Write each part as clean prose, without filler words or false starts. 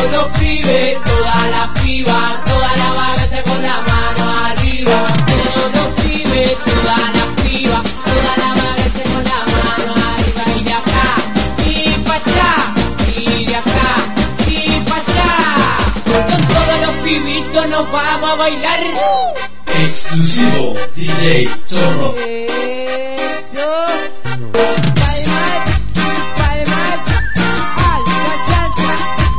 todos los pibes, todas las pibas, toda la vagancia con la mano arriba. Todos los pibes, todas las pibas, toda la vagancia con la mano arriba. Y de acá, y pa' allá, y de acá, y pa' allá. Con todos los pibitos nos vamos a bailar. Exclusivo DJ Zorro. Eso. Palmas, palmas, alta chanza.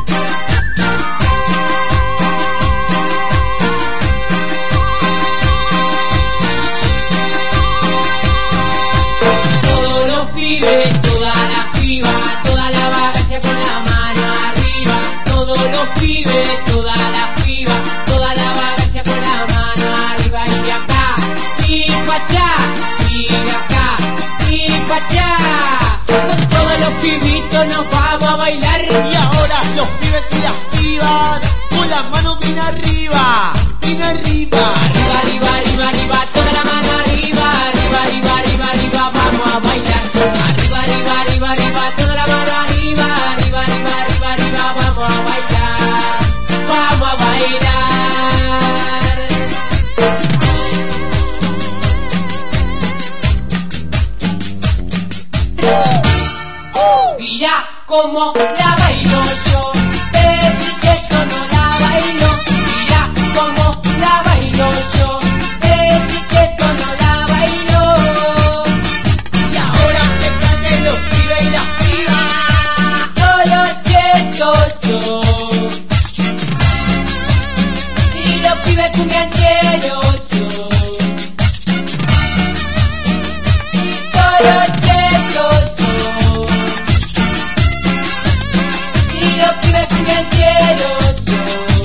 Todos los pibes, todas las pibas, toda la vagancia con la mano arriba. Todos los pibes, todas las pibas, toda la vagancia con la mano arriba. Y de acá, y pa' allá, y de acá, y pa' allá. Con todos los pibitos nos vamos a bailar. Y ahora los pibes y las pibas, con las manos bien arriba, bien arriba. Arriba, arriba, arriba, arriba, toda la mano arriba. Arriba, arriba, arriba, arriba, vamos a bailar. Arriba, arriba, arriba, arriba, toda la mano arriba. Arriba, arriba, arriba, arriba, vamos a bailar. Vamos a bailar. Mira cómo la bailo yo, desde que yo no la bailo. Mira cómo la bailo yo, desde que yo no la bailo. Y ahora que canten los pibes y las pibas, todos los chetos yo. Y los pibes cumbiancheros yo. Y todos los chetos yo. Y los pibes cumbiancheros yo.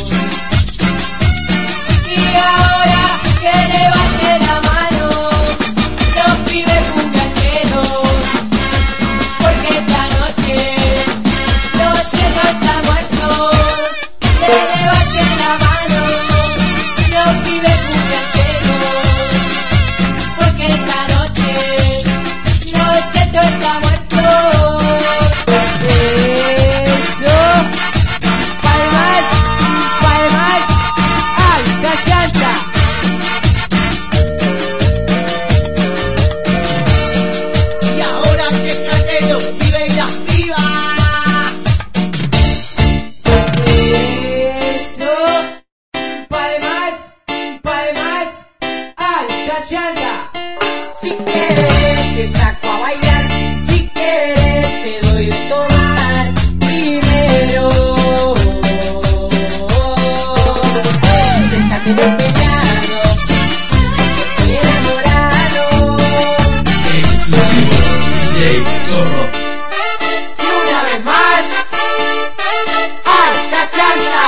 Y ahora que levante la mano los pibes cumbiancheros, porque esta noche los chetos están muertos. Que levante la mano los pibes cumbiancheros, porque esta noche los chetos están muertos. Eso. Palmas, palmas, alta chanza. Y ahora que canten los pibes y las pibas. Eso. Palmas, palmas, alta chanza. Si quieres te saco a bailar, si quieres te doy de tomar primero. Siéntate en el pelado, estoy enamorado. Exclusivo DJ Zorro. Y una vez más, alta chanza.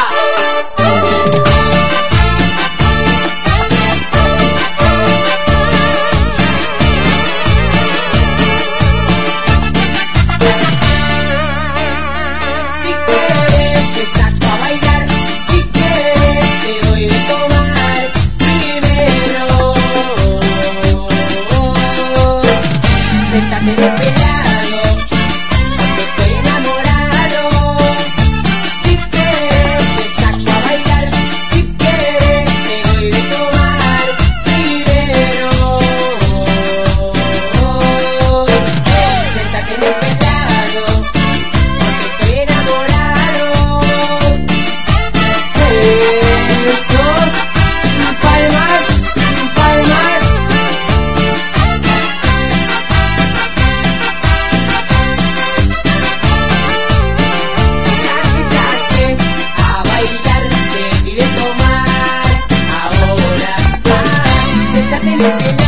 Si quieres te saco a bailar, si quieres te doy de tomar primero. Siéntate en el pelado, porque estoy enamorado. Si quieres te saco a bailar, si quieres te doy de tomar primero. Siéntate en el pelado, porque estoy enamorado. Eso. Palmas, palmas. Saque a bailar, te pide tomar ahora. Siéntate en el pelado.